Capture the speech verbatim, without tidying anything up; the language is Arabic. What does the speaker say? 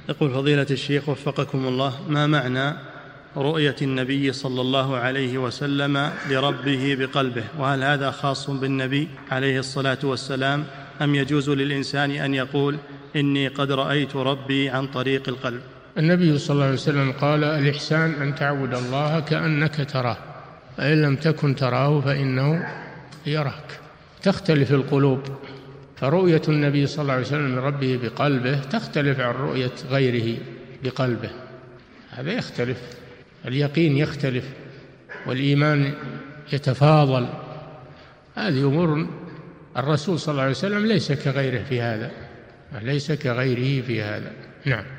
يقول فضيلة الشيخ وفقكم الله، ما معنى رؤية النبي صلى الله عليه وسلم لربه بقلبه؟ وهل هذا خاص بالنبي عليه الصلاة والسلام أم يجوز للإنسان أن يقول إني قد رأيت ربي عن طريق القلب؟ النبي صلى الله عليه وسلم قال الإحسان أن تعبد الله كأنك تراه، فإن لم تكن تراه فإنه يراك. تختلف القلوب، فرؤية النبي صلى الله عليه وسلم لربه بقلبه تختلف عن رؤية غيره بقلبه، هذا يختلف، اليقين يختلف والإيمان يتفاضل. هذه أمور الرسول صلى الله عليه وسلم ليس كغيره في هذا، ليس كغيره في هذا. نعم.